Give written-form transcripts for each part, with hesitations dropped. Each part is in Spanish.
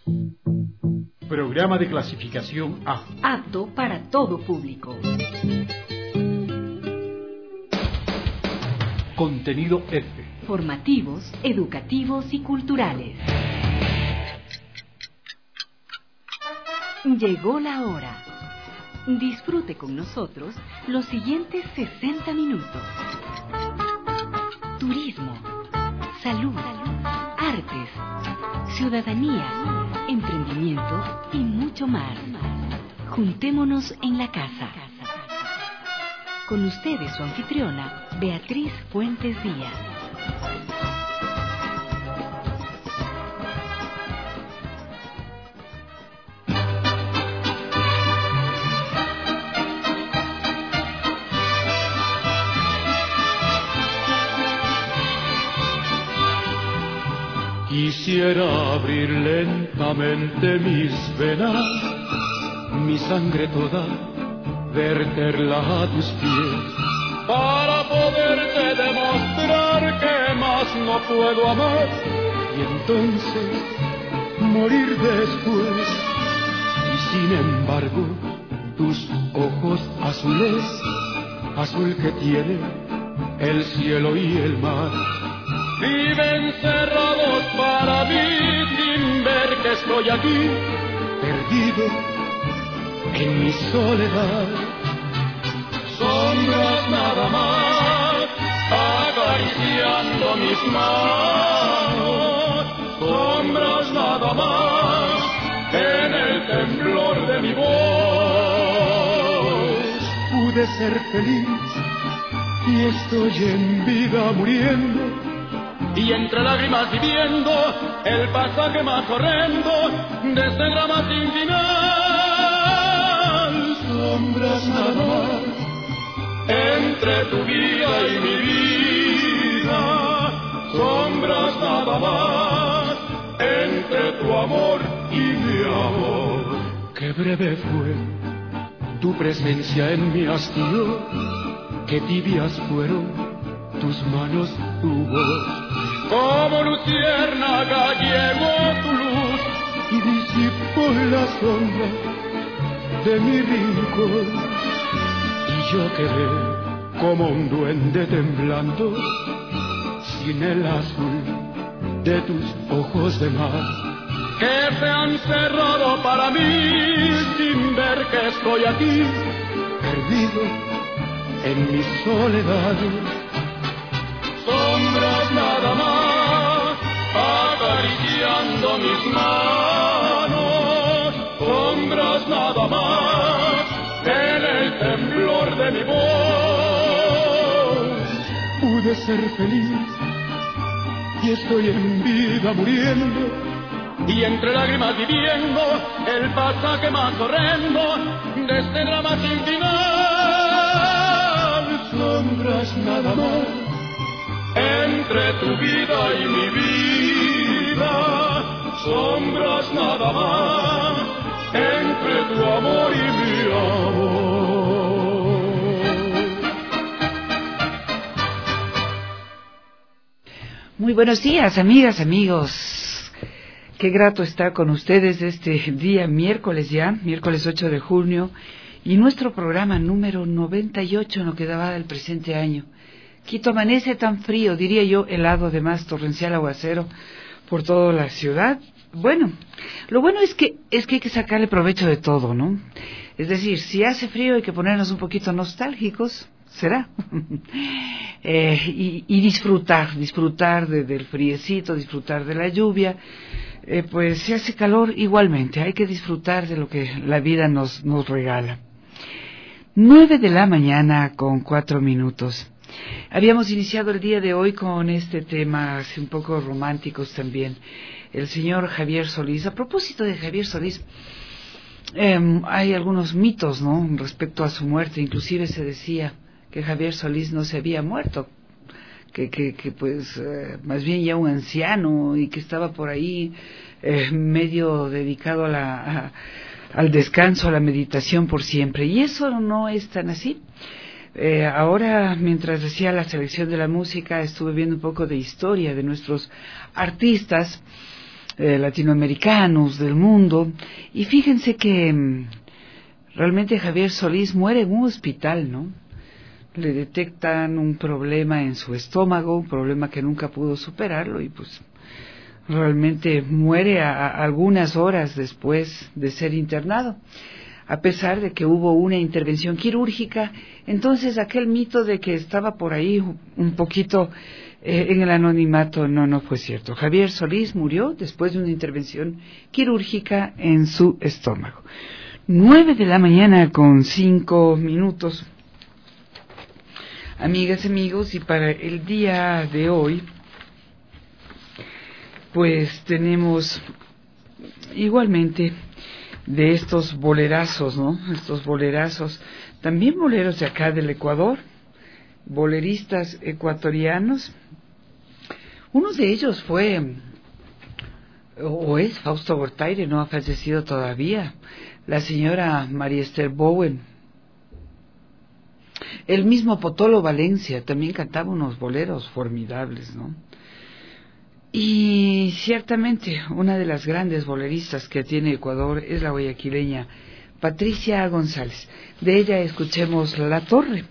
Programa de clasificación A. Apto para todo público. Contenido F. Formativos, educativos y culturales. Llegó la hora. Disfrute con nosotros los siguientes 60 minutos. Turismo, salud, artes, ciudadanía, emprendimiento y mucho más. Juntémonos en la casa. Con ustedes su anfitriona, Beatriz Fuentes Díaz. Quisiera abrir lentamente mis venas, mi sangre toda, verterla a tus pies, para poderte demostrar que más no puedo amar, y entonces morir después. Y sin embargo, tus ojos azules, azul que tiene el cielo y el mar, viven cerrados para mí sin ver que estoy aquí, perdido en mi soledad. Sombras nada más, acariciando mis manos. Sombras nada más, en el temblor de mi voz. Pude ser feliz y estoy en vida muriendo, y entre lágrimas viviendo el pasaje más horrendo de este drama sin final. Sombras nada más, entre tu vida y mi vida. Sombras nada más, entre tu amor y mi amor. Qué breve fue tu presencia en mi hastío, qué tibias fueron tus manos, tu voz. Como luciérnaga llegó tu luz y disipó la sombra de mi rincón, y yo quedé como un duende temblando sin el azul de tus ojos de mar, que se han cerrado para mí sin ver que estoy aquí, perdido en mi soledad. Sombras nada más, acariciando mis manos. Sombras nada más, en el temblor de mi voz. Pude ser feliz y estoy en vida muriendo, y entre lágrimas viviendo el pasaje más horrendo de este drama sin final. Sombras nada más, entre tu vida y mi vida. Sombras nada más, entre tu amor y mi amor. Muy buenos días, amigas, amigos. Qué grato estar con ustedes este día miércoles ya, miércoles 8 de junio, y nuestro programa número 98 en lo que daba del presente año. Quito amanece tan frío, diría yo, helado, además torrencial aguacero por toda la ciudad. Bueno, lo bueno es que hay que sacarle provecho de todo, ¿no? Es decir, si hace frío hay que ponernos un poquito nostálgicos, será. Y disfrutar del friecito, disfrutar de la lluvia. Pues si hace calor igualmente, hay que disfrutar de lo que la vida nos regala. 9:04 a.m. Habíamos iniciado el día de hoy con este tema, así un poco románticos también. El señor Javier Solís. A propósito de Javier Solís, hay algunos mitos, ¿no?, respecto a su muerte. Inclusive se decía que Javier Solís no se había muerto, que pues más bien ya un anciano, y que estaba por ahí medio dedicado al descanso, a la meditación por siempre. Y eso no es tan así. Ahora, mientras decía la selección de la música, estuve viendo un poco de historia de nuestros artistas, latinoamericanos del mundo. Y fíjense que realmente Javier Solís muere en un hospital, ¿no? Le detectan un problema en su estómago, un problema que nunca pudo superarlo, y pues realmente muere a algunas horas después de ser internado, a pesar de que hubo una intervención quirúrgica. Entonces aquel mito de que estaba por ahí un poquito en el anonimato no fue cierto. Javier Solís murió después de una intervención quirúrgica en su estómago. 9:05 a.m. Amigas, amigos, y para el día de hoy pues tenemos igualmente de estos bolerazos, ¿no? Estos bolerazos, también boleros de acá del Ecuador, boleristas ecuatorianos. Uno de ellos fue, o es Fausto Bortaire, no ha fallecido todavía, la señora María Esther Bowen. El mismo Potolo Valencia también cantaba unos boleros formidables, ¿no? Y ciertamente una de las grandes boleristas que tiene Ecuador es la guayaquileña Patricia González. De ella escuchemos La Torre.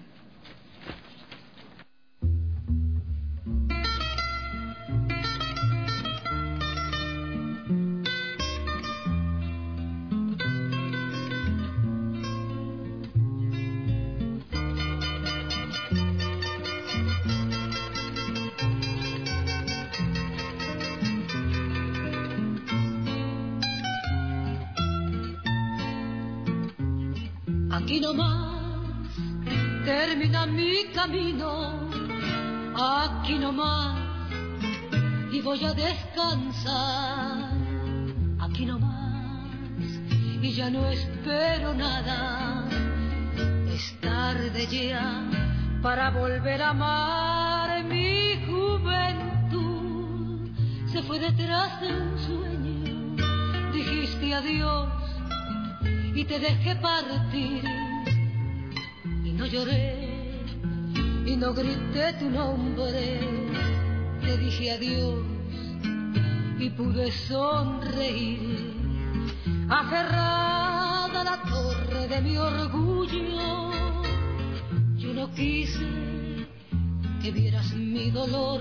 Aquí nomás termina mi camino, aquí nomás, y voy a descansar, aquí nomás, y ya no espero nada, es tarde ya para volver a amar. Mi juventud se fue detrás de un sueño, dijiste adiós y te dejé partir, y no lloré y no grité tu nombre, te dije adiós y pude sonreír, aferrada a la torre de mi orgullo. Yo no quise que vieras mi dolor,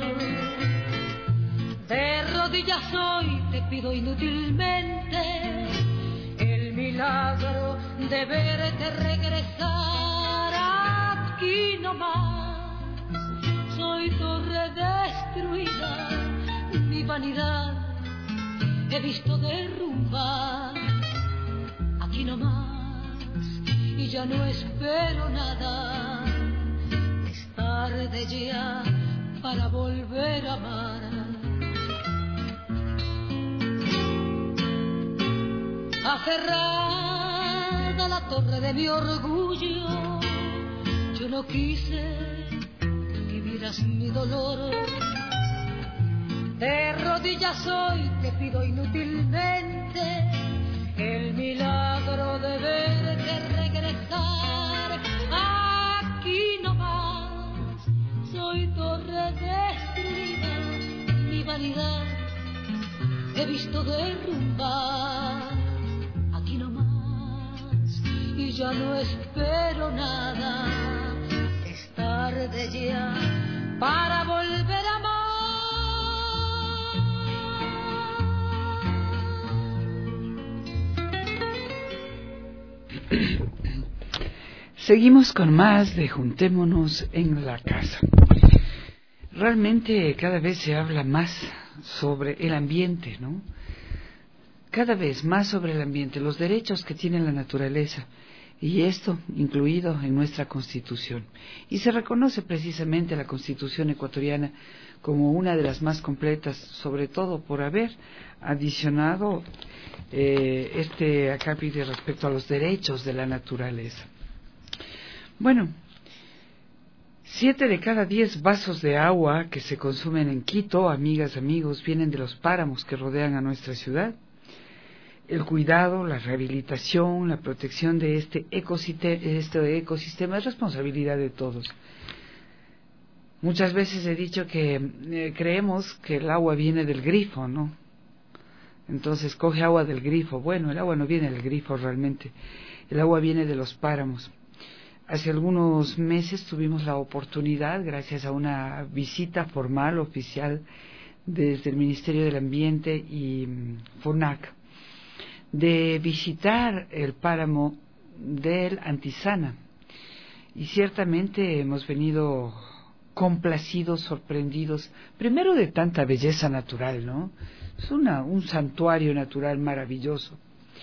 de rodillas hoy te pido inútilmente el milagro de verte regresar. Aquí nomás soy torre destruida, mi vanidad he visto derrumbar. Aquí nomás y ya no espero nada, es tarde ya para volver a amar. Aferrada a la torre de mi orgullo, yo no quise que vieras mi dolor, de rodillas hoy te pido inútilmente el milagro de verte regresar. Aquí nomás soy torre destruida, mi vanidad he visto derrumbar. Aquí nomás y ya no espero nada, es tarde ya para volver a amar. Seguimos con más de Juntémonos en la Casa. Realmente cada vez se habla más sobre el ambiente, ¿no? Cada vez más sobre el ambiente, los derechos que tiene la naturaleza, y esto incluido en nuestra Constitución. Y se reconoce precisamente la Constitución ecuatoriana como una de las más completas, sobre todo por haber adicionado este acápite respecto a los derechos de la naturaleza. Bueno, 7 de cada 10 vasos de agua que se consumen en Quito, amigas, amigos, vienen de los páramos que rodean a nuestra ciudad. El cuidado, la rehabilitación, la protección de este ecosistema es responsabilidad de todos. Muchas veces he dicho que creemos que el agua viene del grifo, ¿no? Entonces coge agua del grifo. Bueno, el agua no viene del grifo realmente, el agua viene de los páramos. Hace algunos meses tuvimos la oportunidad, gracias a una visita formal, oficial, desde el Ministerio del Ambiente y FONAC, de visitar el páramo del Antisana. Y ciertamente hemos venido complacidos, sorprendidos, primero de tanta belleza natural, ¿no? Es un santuario natural maravilloso.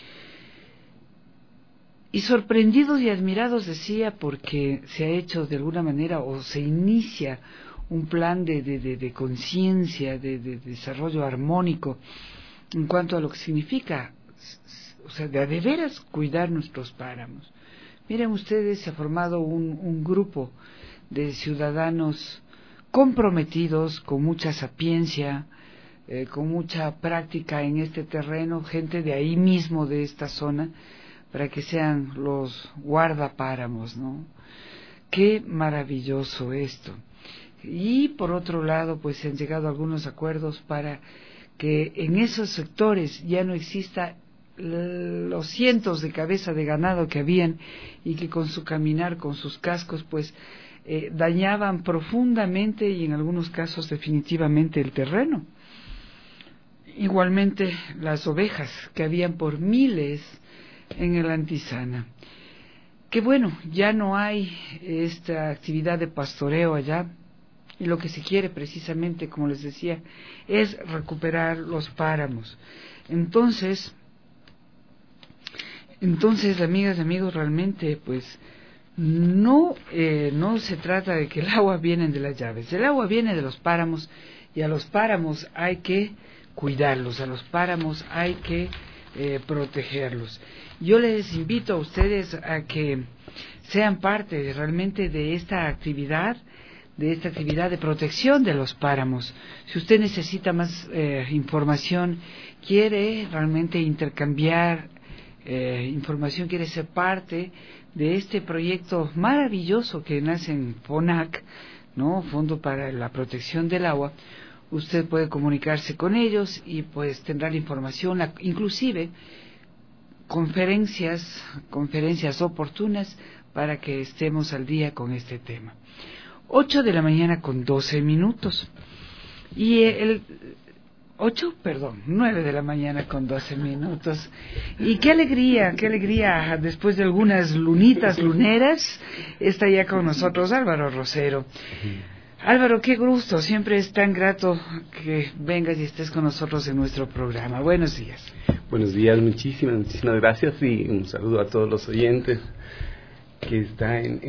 Y sorprendidos y admirados, decía, porque se ha hecho de alguna manera o se inicia un plan de conciencia, de desarrollo armónico en cuanto a lo que significa, o sea, de veras cuidar nuestros páramos. Miren ustedes, se ha formado un grupo de ciudadanos comprometidos, con mucha sapiencia, con mucha práctica en este terreno, gente de ahí mismo, de esta zona, para que sean los guardapáramos, ¿no? Qué maravilloso esto. Y por otro lado, pues se han llegado a algunos acuerdos para que en esos sectores ya no exista los cientos de cabezas de ganado que habían y que con su caminar, con sus cascos, pues dañaban profundamente y en algunos casos definitivamente el terreno. Igualmente las ovejas, que habían por miles en el Antisana. Que bueno, ya no hay esta actividad de pastoreo allá, y lo que se quiere precisamente, como les decía, es recuperar los páramos. Entonces, amigas y amigos, realmente pues no se trata de que el agua viene de las llaves, el agua viene de los páramos, y a los páramos hay que cuidarlos, a los páramos hay que protegerlos. Yo les invito a ustedes a que sean parte realmente de esta actividad de protección de los páramos. Si usted necesita más información, quiere realmente intercambiar información, quiere ser parte de este proyecto maravilloso que nace en FONAC, ¿no? Fondo para la Protección del Agua, usted puede comunicarse con ellos y pues tendrá la información, inclusive conferencias oportunas para que estemos al día con este tema. 8 de la mañana con 12 minutos. Y 9 de la mañana con 12 minutos. Y qué alegría, después de algunas luneras, está ya con nosotros Álvaro Rosero. Álvaro, qué gusto, siempre es tan grato que vengas y estés con nosotros en nuestro programa. Buenos días. Buenos días, muchísimas gracias y un saludo a todos los oyentes que estarán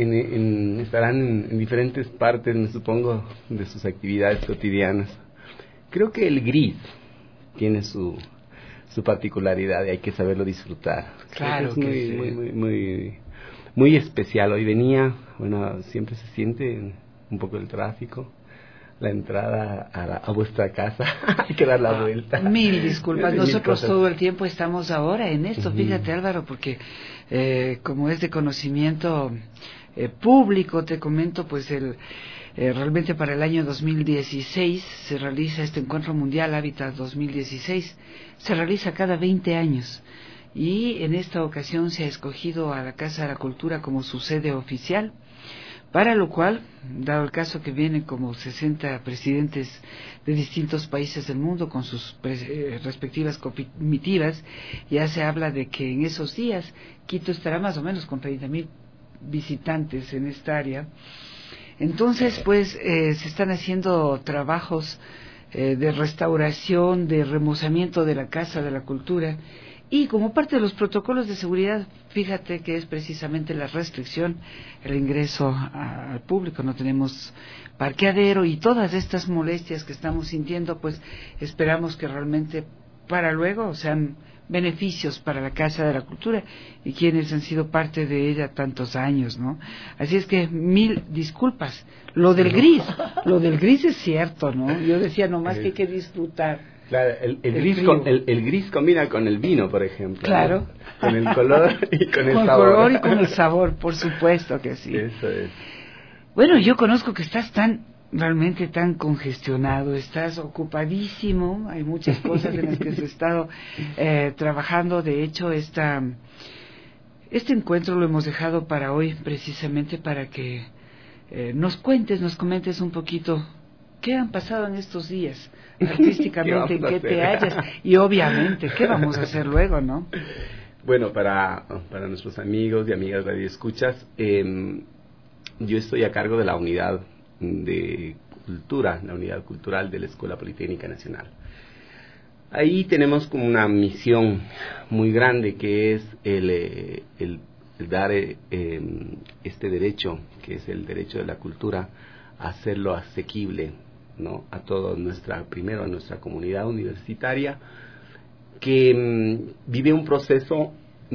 en diferentes partes, me supongo, de sus actividades cotidianas. Creo que el gris tiene su particularidad y hay que saberlo disfrutar. Claro, es muy especial. Hoy venía, siempre se siente un poco el tráfico, la entrada a vuestra casa, hay que dar la vuelta. Mil disculpas, nosotros todo el tiempo estamos ahora en esto, fíjate Álvaro, porque como es de conocimiento público, te comento, pues realmente para el año 2016 se realiza este Encuentro Mundial Hábitat 2016, se realiza cada 20 años. Y en esta ocasión se ha escogido a la Casa de la Cultura como su sede oficial, para lo cual, dado el caso que vienen como 60 presidentes de distintos países del mundo con sus respectivas comitivas, ya se habla de que en esos días Quito estará más o menos con 30,000 visitantes en esta área. Entonces, pues, se están haciendo trabajos de restauración, de remozamiento de la Casa de la Cultura. Y como parte de los protocolos de seguridad, fíjate que es precisamente la restricción, el ingreso al público, no tenemos parqueadero y todas estas molestias que estamos sintiendo, pues esperamos que realmente para luego sean beneficios para la Casa de la Cultura y quienes han sido parte de ella tantos años, ¿no? Así es que mil disculpas. Lo del gris es cierto, ¿no? Yo decía nomás que hay que disfrutar. Claro, el gris combina con el vino, por ejemplo. Claro. ¿No? Con el color y con el sabor. Con el color y con el sabor, por supuesto que sí. Eso es. Bueno, yo conozco que estás tan realmente tan congestionado, estás ocupadísimo, hay muchas cosas en las que has estado trabajando. De hecho, este encuentro lo hemos dejado para hoy, precisamente para que nos comentes un poquito qué han pasado en estos días, artísticamente, en qué te hallas, y obviamente, qué vamos a hacer luego, ¿no? Bueno, para nuestros amigos y amigas radioescuchas, yo estoy a cargo de la unidad de cultura, la unidad cultural de la Escuela Politécnica Nacional. Ahí tenemos como una misión muy grande, que es el dar este derecho, que es el derecho de la cultura, a hacerlo asequible, ¿no? A toda primero a nuestra comunidad universitaria, que vive un proceso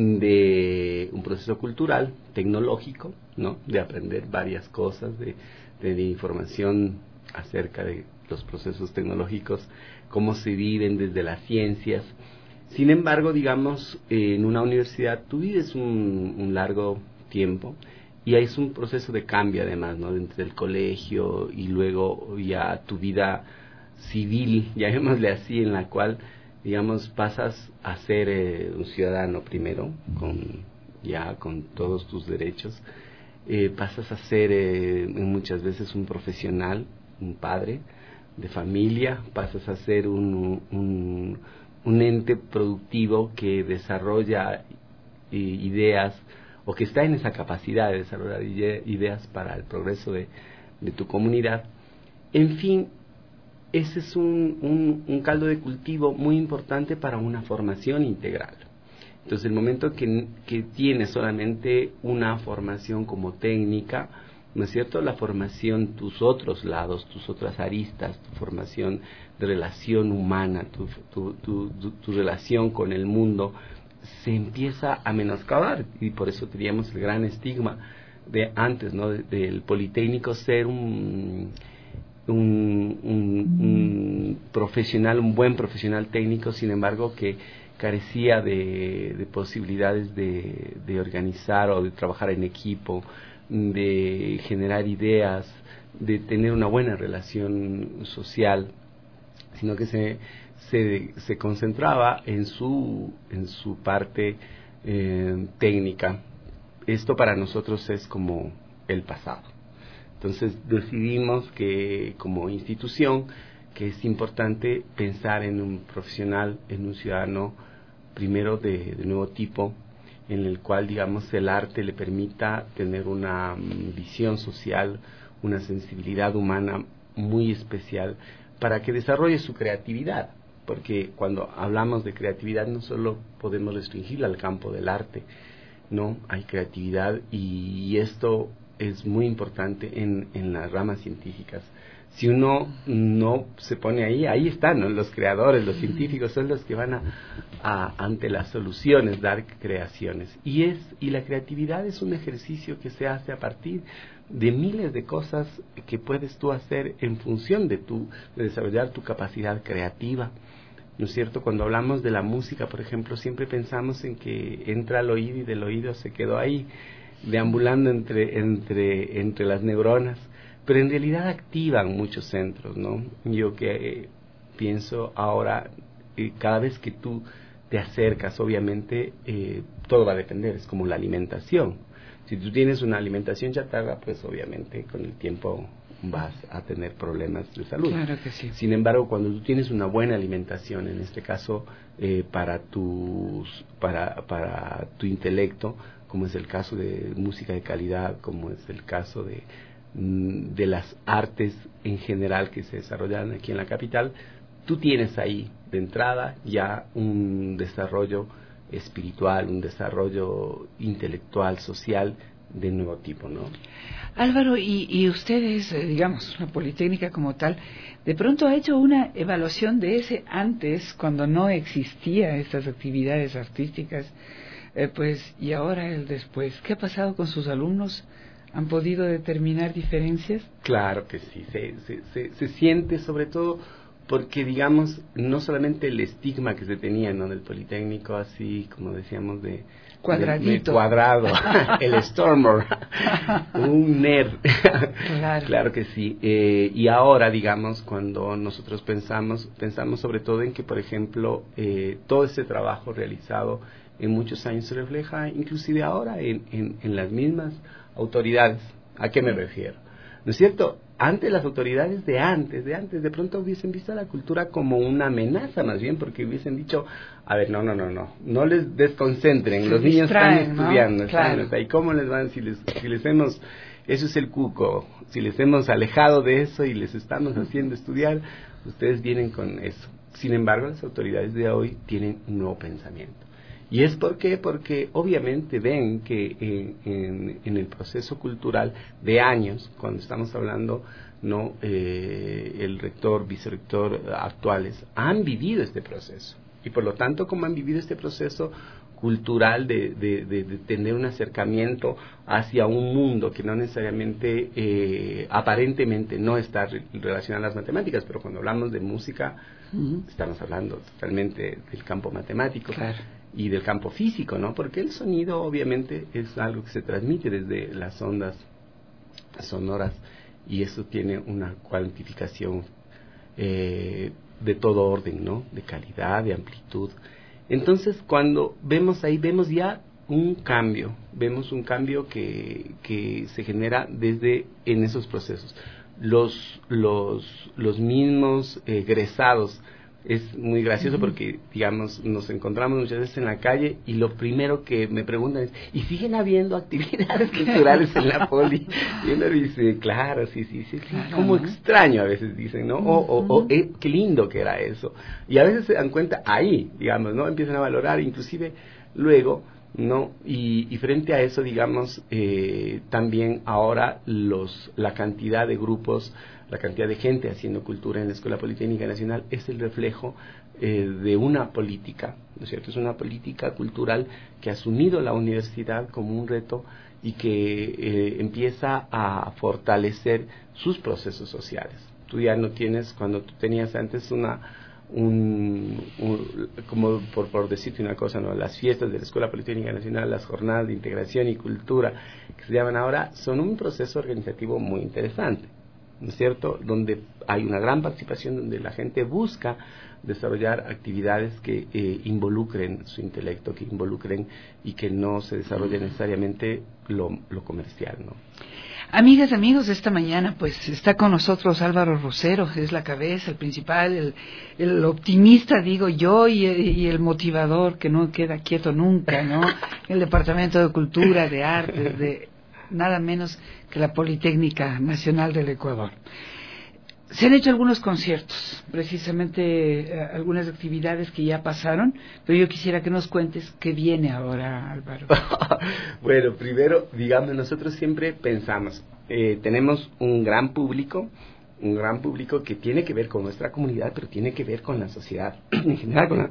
cultural, tecnológico, ¿no? De aprender varias cosas, de información acerca de los procesos tecnológicos, cómo se viven desde las ciencias. Sin embargo, digamos, en una universidad tú vives un largo tiempo, y es un proceso de cambio además, ¿no? Entre el colegio y luego ya tu vida civil, llamémosle así, en la cual, digamos, pasas a ser un ciudadano primero, con todos tus derechos, pasas a ser muchas veces un profesional, un padre de familia, pasas a ser un ente productivo que desarrolla ideas, o que está en esa capacidad de desarrollar ideas para el progreso de tu comunidad. En fin, ese es un caldo de cultivo muy importante para una formación integral. Entonces, el momento que tienes solamente una formación como técnica, ¿no es cierto?, la formación, tus otros lados, tus otras aristas, tu formación de relación humana, tu relación con el mundo, se empieza a menoscabar, y por eso teníamos el gran estigma de antes, ¿no?, del Politécnico ser un profesional, un buen profesional técnico, sin embargo que carecía de posibilidades de organizar o de trabajar en equipo, de generar ideas, de tener una buena relación social, sino que se concentraba en su parte técnica. Esto para nosotros es como el pasado. Entonces decidimos que como institución, que es importante pensar en un profesional, en un ciudadano primero de nuevo tipo, en el cual, digamos, el arte le permita tener una visión social, una sensibilidad humana muy especial, para que desarrolle su creatividad. Porque cuando hablamos de creatividad no solo podemos restringirla al campo del arte, no, hay creatividad, y esto es muy importante en las ramas científicas. Si uno no se pone ahí están, ¿no?, los creadores, los científicos son los que van ante las soluciones, dar creaciones. Y la creatividad es un ejercicio que se hace a partir de miles de cosas que puedes tú hacer en función de desarrollar tu capacidad creativa, ¿no es cierto? Cuando hablamos de la música, por ejemplo, siempre pensamos en que entra al oído y del oído se quedó ahí, deambulando entre las neuronas, pero en realidad activan muchos centros, ¿no? Yo que pienso ahora, cada vez que tú te acercas, obviamente, todo va a depender, es como la alimentación. Si tú tienes una alimentación chatarra, pues obviamente con el tiempo vas a tener problemas de salud. Claro que sí. Sin embargo, cuando tú tienes una buena alimentación, en este caso para tu intelecto, como es el caso de música de calidad, como es el caso de las artes en general que se desarrollan aquí en la capital, tú tienes ahí de entrada ya un desarrollo espiritual, un desarrollo intelectual, social de nuevo tipo, ¿no? Álvaro, y ustedes, digamos, la Politécnica como tal, de pronto ha hecho una evaluación de ese antes, cuando no existía estas actividades artísticas, y ahora el después. ¿Qué ha pasado con sus alumnos? ¿Han podido determinar diferencias? Claro que sí, se siente sobre todo porque digamos, no solamente el estigma que se tenía, ¿no?, del Politécnico, así como decíamos, de cuadrado, el Stormer, un nerd. Claro que sí. Y ahora, digamos, cuando nosotros pensamos sobre todo en que, por ejemplo, todo ese trabajo realizado en muchos años se refleja inclusive ahora en las mismas autoridades. ¿A qué me refiero? ¿No es cierto? Antes, las autoridades de antes, de pronto hubiesen visto a la cultura como una amenaza, más bien, porque hubiesen dicho, a ver, no les desconcentren, los niños están estudiando, ¿no? Claro. ¿Y cómo les van? Si les hemos, eso es el cuco, si les hemos alejado de eso y les estamos haciendo estudiar, ustedes vienen con eso. Sin embargo, las autoridades de hoy tienen un nuevo pensamiento. ¿Y es por qué? Porque obviamente ven que en el proceso cultural de años, cuando estamos hablando, no el rector, vicerrector actuales, han vivido este proceso. Y por lo tanto, como han vivido este proceso cultural de tener un acercamiento hacia un mundo que no necesariamente, aparentemente, no está relacionado a las matemáticas, pero cuando hablamos de música, estamos hablando totalmente del campo matemático. Claro. Y del campo físico, ¿no? Porque el sonido obviamente es algo que se transmite desde las ondas sonoras y eso tiene una cuantificación de todo orden, ¿no? De calidad, de amplitud. Entonces, cuando vemos ahí, vemos ya un cambio que se genera desde en esos procesos. Los mismos egresados. Es muy gracioso porque, digamos, nos encontramos muchas veces en la calle y lo primero que me preguntan es, ¿y siguen habiendo actividades culturales en la Poli? Y uno dice, claro, sí, claro, como extraño a veces dicen, ¿no? Qué lindo que era eso. Y a veces se dan cuenta ahí, digamos, ¿no? Empiezan a valorar, inclusive luego, ¿no? Y frente a eso, digamos, también ahora la cantidad de grupos, la cantidad de gente haciendo cultura en la Escuela Politécnica Nacional es el reflejo de una política, ¿no es cierto? Es una política cultural que ha asumido la universidad como un reto y que empieza a fortalecer sus procesos sociales. Tú ya no tienes, cuando tú tenías antes como por decirte una cosa, ¿no? Las fiestas de la Escuela Politécnica Nacional, las jornadas de integración y cultura que se llaman ahora, son un proceso organizativo muy interesante, ¿no es cierto? Donde hay una gran participación, donde la gente busca desarrollar actividades que involucren su intelecto, que involucren y que no se desarrolle necesariamente lo comercial, ¿no? Amigas, amigos, esta mañana pues está con nosotros Álvaro Rosero, es la cabeza, el principal, el optimista, digo yo, y el motivador que no queda quieto nunca, ¿no? El Departamento de Cultura, de Artes, de nada menos que la Politécnica Nacional del Ecuador. Se han hecho algunos conciertos, precisamente algunas actividades que ya pasaron, pero yo quisiera que nos cuentes qué viene ahora, Álvaro. Bueno, primero, digamos, nosotros siempre pensamos, tenemos un gran público que tiene que ver con nuestra comunidad, pero tiene que ver con la sociedad, en general con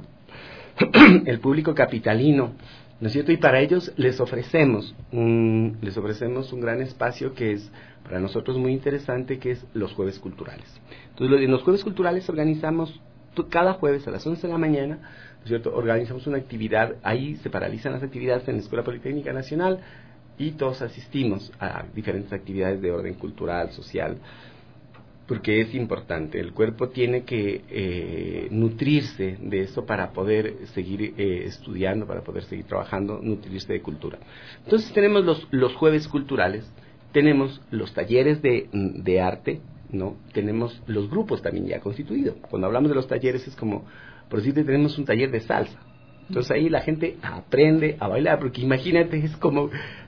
el público capitalino, ¿no es cierto? Y para ellos les ofrecemos un gran espacio que es para nosotros muy interesante, que es los jueves culturales. Entonces, en los jueves culturales organizamos cada jueves a las 11 de la mañana, ¿no es cierto? Organizamos una actividad, ahí se paralizan las actividades en la Escuela Politécnica Nacional y todos asistimos a diferentes actividades de orden cultural, social, porque es importante. El cuerpo tiene que nutrirse de eso para poder seguir estudiando, para poder seguir trabajando, nutrirse de cultura. Entonces tenemos los jueves culturales, tenemos los talleres de arte, ¿no? Tenemos los grupos también ya constituidos. Cuando hablamos de los talleres es como, por decirte, tenemos un taller de salsa. Entonces ahí la gente aprende a bailar, porque imagínate, es como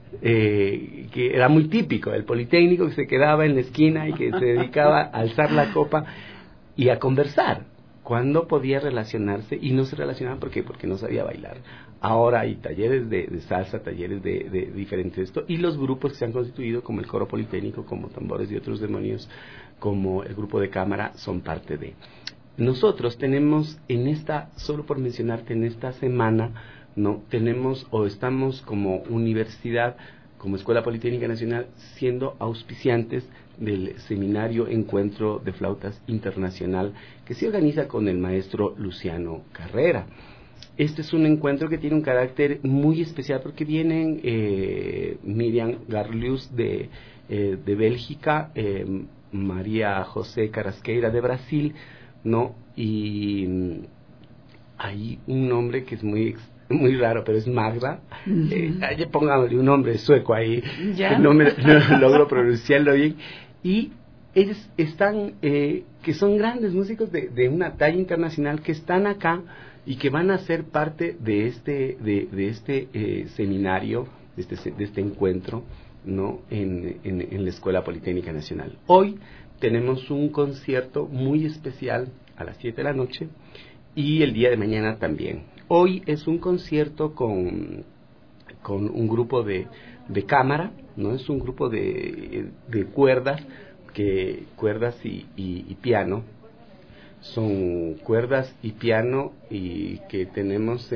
que era muy típico, el Politécnico que se quedaba en la esquina y que se dedicaba a alzar la copa y a conversar. Cuando podía relacionarse y no se relacionaban porque no sabía bailar. Ahora hay talleres de salsa, talleres de diferentes esto, y los grupos que se han constituido como el Coro Politécnico, como Tambores y Otros Demonios, como el grupo de cámara, son parte de. Nosotros tenemos solo por mencionarte, en esta semana, ¿no? Tenemos o estamos como universidad como Escuela Politécnica Nacional, siendo auspiciantes del seminario Encuentro de Flautas Internacional que se organiza con el maestro Luciano Carrera. Este es un encuentro que tiene un carácter muy especial porque vienen Miriam Garlius de Bélgica, María José Carrasqueira de Brasil, ¿no? Y hay un nombre que es muy raro, pero es Magda. Pongámosle un nombre sueco ahí. ¿Ya? No logro pronunciarlo bien. Y ellos están, que son grandes músicos de una talla internacional que están acá y que van a ser parte de este seminario, de este encuentro, ¿no? en la Escuela Politécnica Nacional. Hoy tenemos un concierto muy especial a las 7 de la noche y el día de mañana también. Hoy es un concierto con un grupo de cámara, ¿no? Es un grupo de cuerdas, cuerdas y piano. Son cuerdas y piano y que tenemos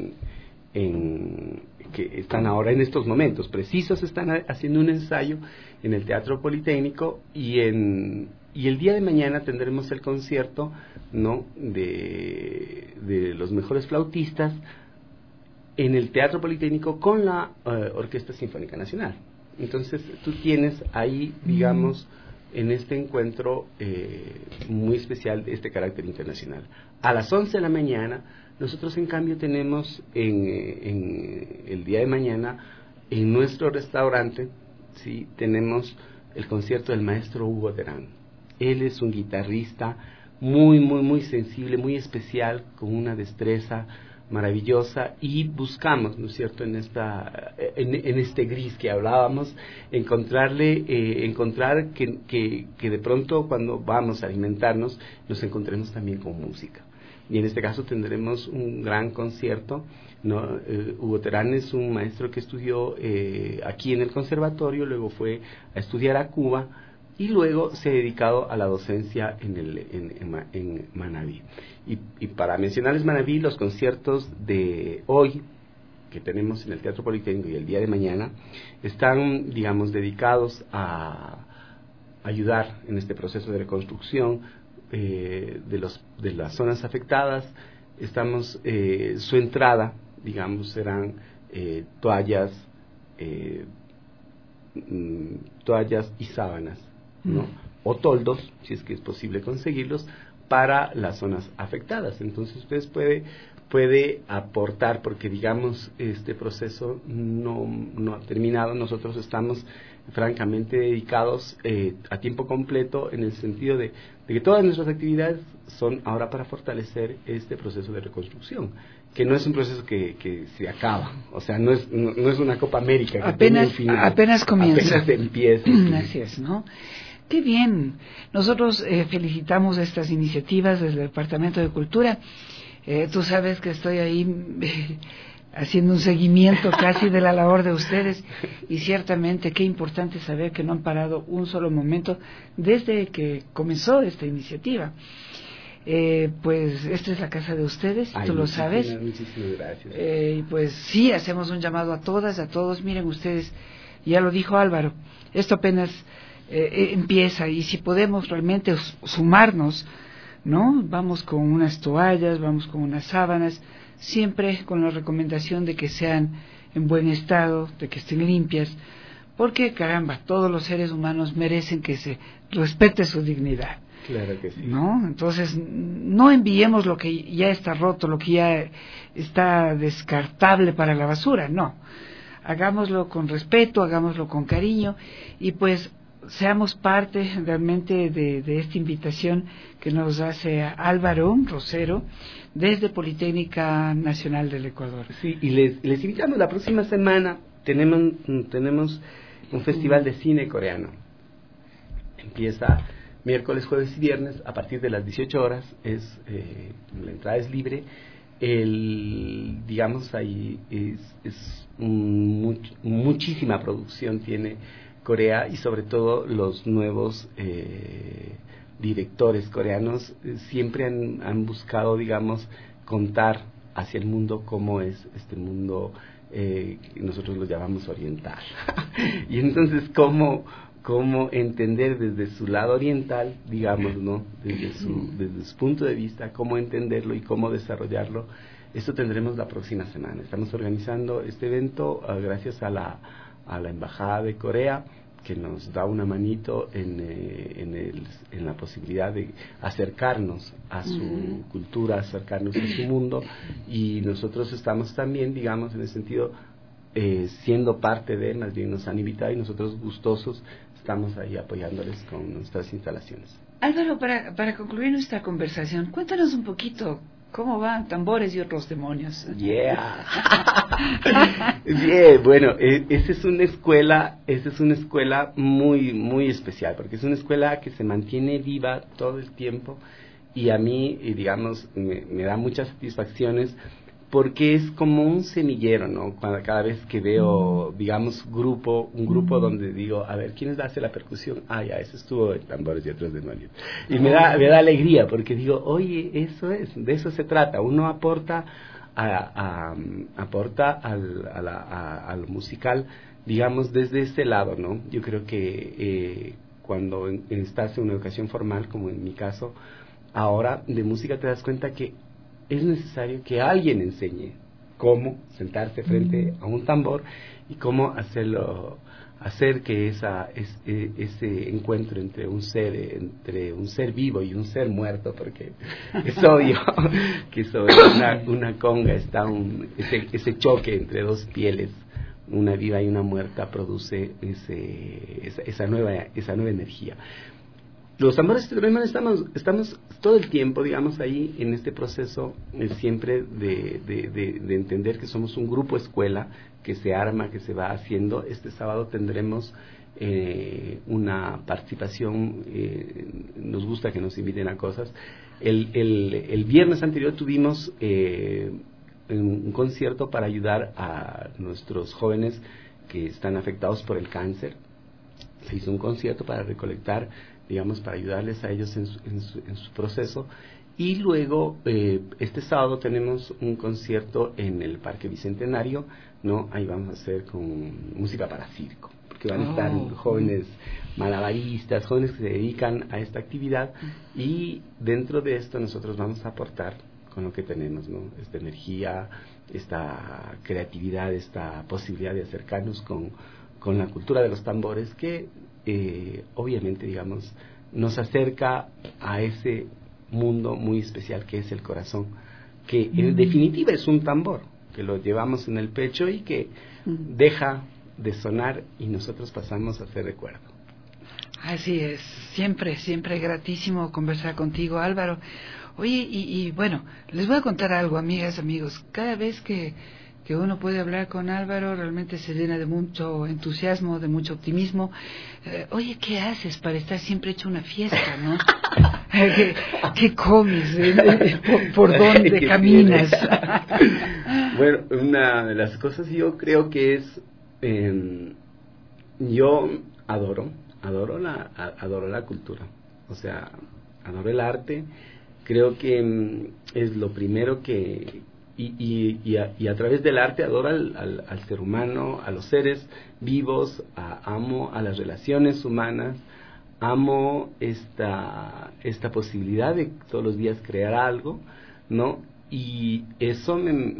que están ahora en estos momentos precisos, están haciendo un ensayo en el Teatro Politécnico y el día de mañana tendremos el concierto, ¿no? de los mejores flautistas en el Teatro Politécnico con la Orquesta Sinfónica Nacional. Entonces tú tienes ahí, digamos, en este encuentro muy especial de este carácter internacional. A las 11 de la mañana, nosotros en cambio tenemos en el día de mañana, en nuestro restaurante, ¿sí? Tenemos el concierto del maestro Hugo Terán. Él es un guitarrista muy sensible, muy especial, con una destreza maravillosa, y buscamos, ¿no es cierto?, en este gris que hablábamos, encontrar que de pronto cuando vamos a alimentarnos nos encontremos también con música. Y en este caso tendremos un gran concierto, ¿no? Hugo Terán es un maestro que estudió aquí en el conservatorio, luego fue a estudiar a Cuba y luego se ha dedicado a la docencia en Manabí. Y para mencionarles Manabí, los conciertos de hoy que tenemos en el Teatro Politécnico y el día de mañana están, digamos, dedicados a ayudar en este proceso de reconstrucción de las zonas afectadas. Su entrada, digamos, serán toallas y sábanas, ¿no? O toldos, si es que es posible conseguirlos, para las zonas afectadas. Entonces ustedes puede aportar, porque digamos este proceso no ha terminado. Nosotros estamos francamente dedicados a tiempo completo, en el sentido de que todas nuestras actividades son ahora para fortalecer este proceso de reconstrucción, que no es un proceso que se acaba, o sea, no es una Copa América que apenas comienza, apenas empieza. Así es, ¿no? Qué bien. Nosotros felicitamos estas iniciativas desde el Departamento de Cultura. Tú sabes que estoy ahí haciendo un seguimiento casi de la labor de ustedes, y ciertamente qué importante saber que no han parado un solo momento desde que comenzó esta iniciativa. Pues esta es la casa de ustedes, tú lo sabes. Muchísimas gracias. Y pues sí, hacemos un llamado a todas, a todos. Miren ustedes, ya lo dijo Álvaro, esto apenas empieza, y si podemos realmente sumarnos, ¿no? Vamos con unas toallas, vamos con unas sábanas, siempre con la recomendación de que sean en buen estado, de que estén limpias, porque caramba, todos los seres humanos merecen que se respete su dignidad. Claro que sí. ¿No? Entonces, no enviemos lo que ya está roto, lo que ya está descartable para la basura, no. Hagámoslo con respeto, hagámoslo con cariño, y pues seamos parte realmente de esta invitación que nos hace Álvaro Rosero desde Politécnica Nacional del Ecuador. Sí, y les invitamos, la próxima semana tenemos un festival de cine coreano. Empieza miércoles, jueves y viernes a partir de las 18 horas. La entrada es libre. Digamos, ahí es muchísima producción tiene Corea, y sobre todo los nuevos directores coreanos siempre han buscado, digamos, contar hacia el mundo como es este mundo, nosotros lo llamamos oriental. Y entonces, ¿cómo entender desde su lado oriental, digamos, ¿no? Desde su punto de vista, cómo entenderlo y cómo desarrollarlo? Esto tendremos la próxima semana. Estamos organizando este evento gracias a la Embajada de Corea, que nos da una manito en la posibilidad de acercarnos a su cultura, acercarnos a su mundo, y nosotros estamos también, digamos, en ese sentido, siendo parte de, más bien nos han invitado y nosotros gustosos estamos ahí apoyándoles con nuestras instalaciones. Álvaro, para concluir nuestra conversación, cuéntanos un poquito cómo van Tambores y Otros Demonios. Yeah. Bien, bueno, esa es una escuela muy, muy especial, porque es una escuela que se mantiene viva todo el tiempo, y a mí, digamos, me da muchas satisfacciones, porque es como un semillero, ¿no? Cada vez que veo, digamos, un grupo donde digo, a ver, ¿quién hace la percusión? Ah, ya, eso estuvo en Tambores y Otros Demonios. Y me da alegría, porque digo, oye, de eso se trata. Uno aporta a lo musical, digamos, desde ese lado, ¿no? Yo creo que cuando estás en una educación formal, como en mi caso, ahora de música, te das cuenta que es necesario que alguien enseñe cómo sentarse frente a un tambor y cómo hacer que ese encuentro entre un ser vivo y un ser muerto, porque es obvio que sobre una conga está ese choque entre dos pieles, una viva y una muerta, produce esa nueva energía. Los Tambores estamos todo el tiempo, digamos, ahí en este proceso siempre de entender que somos un grupo escuela que se arma, que se va haciendo. Este sábado tendremos una participación, nos gusta que nos inviten a cosas. El viernes anterior tuvimos un concierto para ayudar a nuestros jóvenes que están afectados por el cáncer. Se hizo un concierto para recolectar, digamos, para ayudarles a ellos en su proceso. Y luego, este sábado tenemos un concierto en el Parque Bicentenario, ¿no? Ahí vamos a hacer con música para circo, porque van a estar jóvenes malabaristas, jóvenes que se dedican a esta actividad, y dentro de esto nosotros vamos a aportar con lo que tenemos, ¿no? Esta energía, esta creatividad, esta posibilidad de acercarnos con la cultura de los tambores, que obviamente, digamos, nos acerca a ese mundo muy especial que es el corazón, que en definitiva es un tambor, que lo llevamos en el pecho y que deja de sonar y nosotros pasamos a hacer recuerdo. Así es, siempre gratísimo conversar contigo, Álvaro. Oye, y bueno, les voy a contar algo, amigas, amigos. Cada vez que uno puede hablar con Álvaro, realmente se llena de mucho entusiasmo, de mucho optimismo. Oye, ¿qué haces para estar siempre hecho una fiesta, no? ¿Qué comes? ¿Por dónde caminas? Bueno, una de las cosas yo creo que es, yo adoro la cultura, o sea, adoro el arte. Creo que es lo primero que... Y a través del arte adoro al ser humano, a los seres vivos, amo a las relaciones humanas, amo esta posibilidad de todos los días crear algo, ¿no? Y eso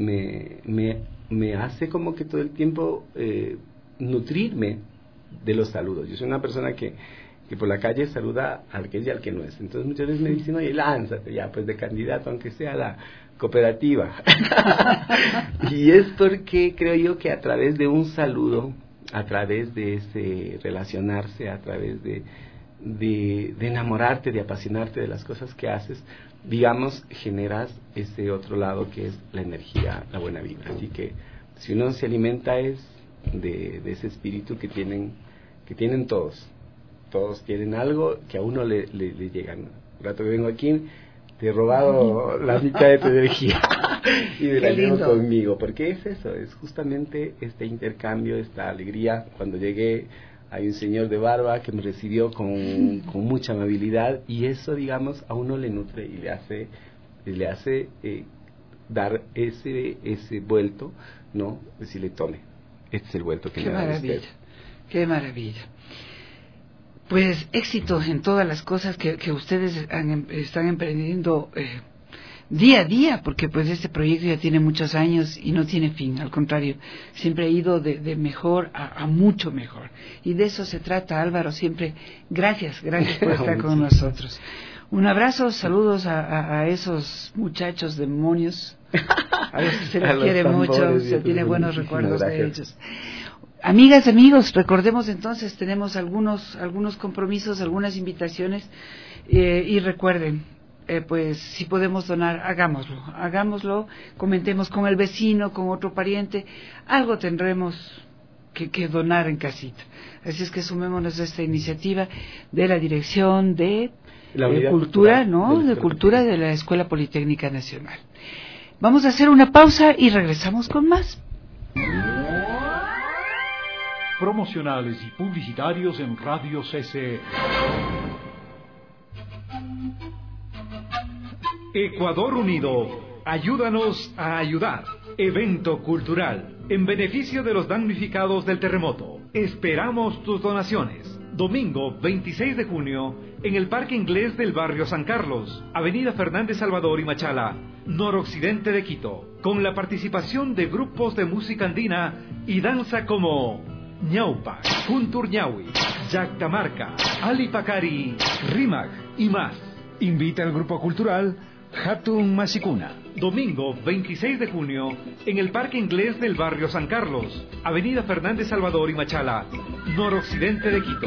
me hace como que todo el tiempo nutrirme de los saludos. Yo soy una persona que por la calle saluda al que es y al que no es. Entonces muchas veces me dicen, oye, lánzate ya, pues de candidato, aunque sea la cooperativa. Y es porque creo yo que a través de un saludo, a través de ese relacionarse, a través de enamorarte, de apasionarte de las cosas que haces, digamos, generas ese otro lado que es la energía, la buena vibra. Así que si uno se alimenta es de ese espíritu que tienen todos tienen algo que a uno le llega. Un rato que vengo aquí, te he robado la mitad de tu energía y me la llevo conmigo, porque es eso, es justamente este intercambio, esta alegría. Cuando llegué hay un señor de barba que me recibió con mucha amabilidad, y eso, digamos, a uno le nutre y le hace dar ese vuelto, ¿no? Decirle, tome, este es el vuelto que Qué me da maravilla, usted. qué maravilla. Pues éxito en todas las cosas que ustedes están emprendiendo día a día, porque pues este proyecto ya tiene muchos años y no tiene fin, al contrario, siempre ha ido de mejor a mucho mejor. Y de eso se trata, Álvaro, siempre. Gracias por estar con nosotros. Un abrazo, saludos a esos muchachos demonios, a los que se les quiere mucho, se tiene buenos recuerdos de ellos. Amigas, amigos, recordemos entonces, tenemos algunos compromisos, algunas invitaciones, y recuerden, pues si podemos donar, hagámoslo, comentemos con el vecino, con otro pariente, algo tendremos que donar en casita. Así es que sumémonos a esta iniciativa de la Dirección de Cultura, ¿no? De Cultura de la Escuela Politécnica Nacional. Vamos a hacer una pausa y regresamos con más. Promocionales y publicitarios en Radio CCE. Ecuador Unido, ayúdanos a ayudar. Evento cultural en beneficio de los damnificados del terremoto. Esperamos tus donaciones. Domingo 26 de junio en el Parque Inglés del barrio San Carlos, Avenida Fernández Salvador y Machala, noroccidente de Quito, con la participación de grupos de música andina y danza como Ñaupa, Kuntur Ñawi, Yactamarca, Ali Pacari, Rimag y más. Invita al grupo cultural Hatun Mashikuna. Domingo 26 de junio en el Parque Inglés del barrio San Carlos, Avenida Fernández Salvador y Machala, noroccidente de Quito.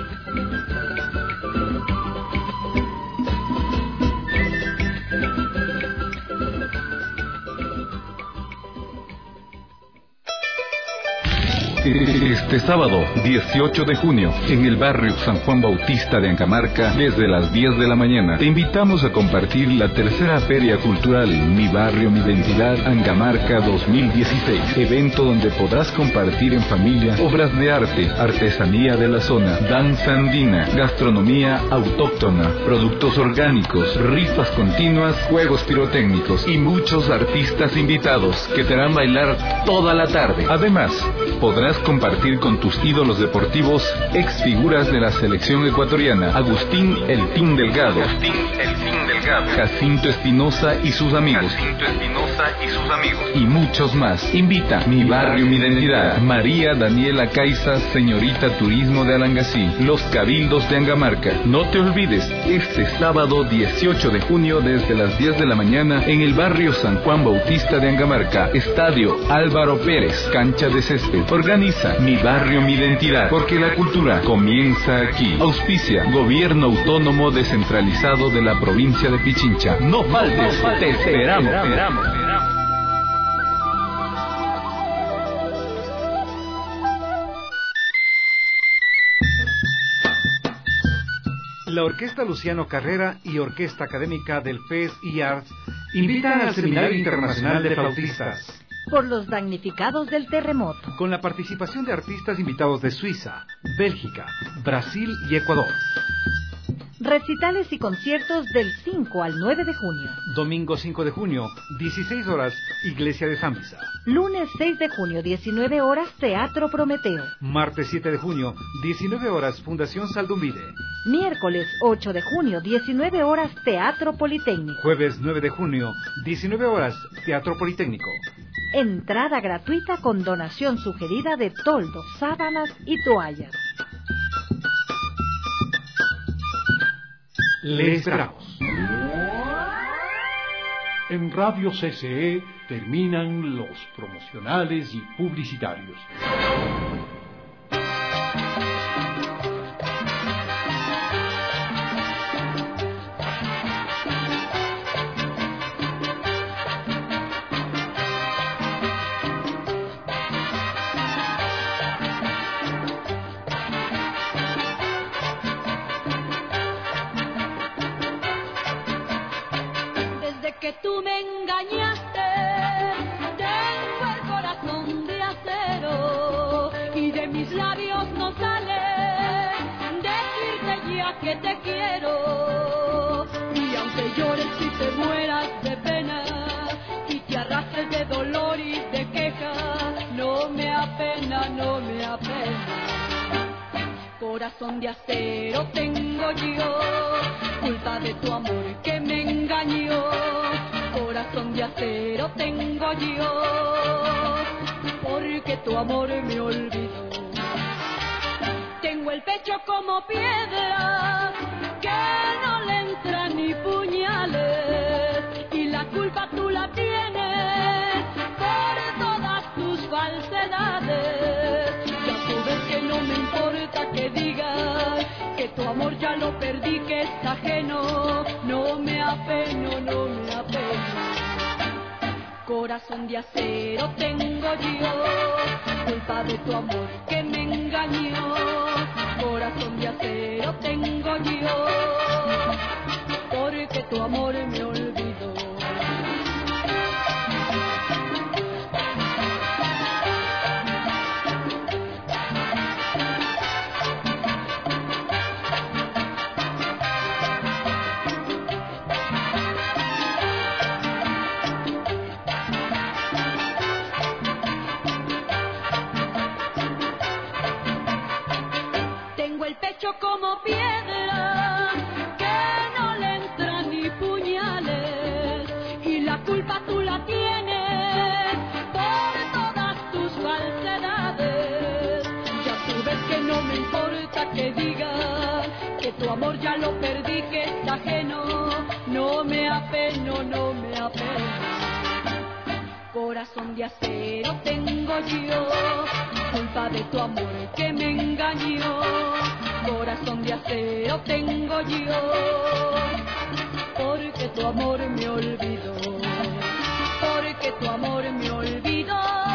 Este sábado, 18 de junio, en el barrio San Juan Bautista de Ancamarca, desde las 10 de la mañana, te invitamos a compartir la tercera Feria Cultural Mi Barrio, Mi Identidad, Ancamarca 2016. Evento donde podrás compartir en familia obras de arte, artesanía de la zona, danza andina, gastronomía autóctona, productos orgánicos, rifas continuas, juegos pirotécnicos y muchos artistas invitados que te harán bailar toda la tarde. Además, podrás compartir con tus ídolos deportivos, ex figuras de la selección ecuatoriana, Agustín El Tin Delgado, Jacinto Espinosa y sus amigos, y muchos más. Invita Mi Barrio, Mi Identidad, María Daniela Caiza, señorita Turismo de Alangasí, los Cabildos de Ancamarca. No te olvides, este sábado 18 de junio desde las 10 de la mañana en el barrio San Juan Bautista de Ancamarca, Estadio Álvaro Pérez, cancha de césped. Organiza Mi Barrio, Mi Identidad, porque la cultura comienza aquí. Auspicia Gobierno Autónomo Descentralizado de la provincia de Pichincha. No faltes, te esperamos. La Orquesta Luciano Carrera y Orquesta Académica del FES y Arts invitan al Seminario Internacional de Flautistas, por los damnificados del terremoto, con la participación de artistas invitados de Suiza, Bélgica, Brasil y Ecuador. Recitales y conciertos del 5 al 9 de junio. Domingo 5 de junio, 16 horas, Iglesia de Zambisa. Lunes 6 de junio, 19 horas, Teatro Prometeo. Martes 7 de junio, 19 horas, Fundación Saldumbide. Miércoles 8 de junio, 19 horas, Teatro Politécnico. Jueves 9 de junio, 19 horas, Teatro Politécnico. Entrada gratuita con donación sugerida de toldos, sábanas y toallas. Le esperamos. En Radio CCE terminan los promocionales y publicitarios. Que tú me engañaste, tengo el corazón de acero y de mis labios no sale decirte ya que te quiero. Y aunque llores y te mueras de pena y pena, no me apena. Corazón de acero tengo yo, culpa de tu amor que me engañó. Corazón de acero tengo yo, porque tu amor me olvidó. Tengo el pecho como piedra, que no le entran ni puñales, y la culpa tú la tienes por todas tus falsedades. Ya tú ves que no me importa que digas que tu amor ya lo perdí, que es ajeno. No me apeno, no me apeno. Corazón de acero tengo yo, culpa de tu amor que me engañó. Corazón de acero tengo yo, porque tu amor me olvidó. Como piedra, que no le entran ni puñales, y la culpa tú la tienes por todas tus falsedades. Ya tú ves que no me importa que digas que tu amor ya lo perdí, que es ajeno. No me apeno, no me apeno. Corazón de acero tengo yo, culpa de tu amor que me engañó. Corazón de acero tengo yo, porque tu amor me olvidó, porque tu amor me olvidó.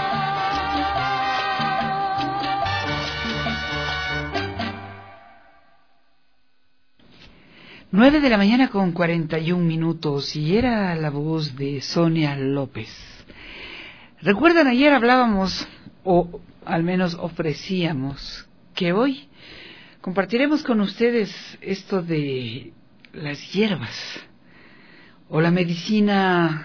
9:41 y era la voz de Sonia López. ¿Recuerdan? Ayer hablábamos, o al menos ofrecíamos, que hoy compartiremos con ustedes esto de las hierbas o la medicina,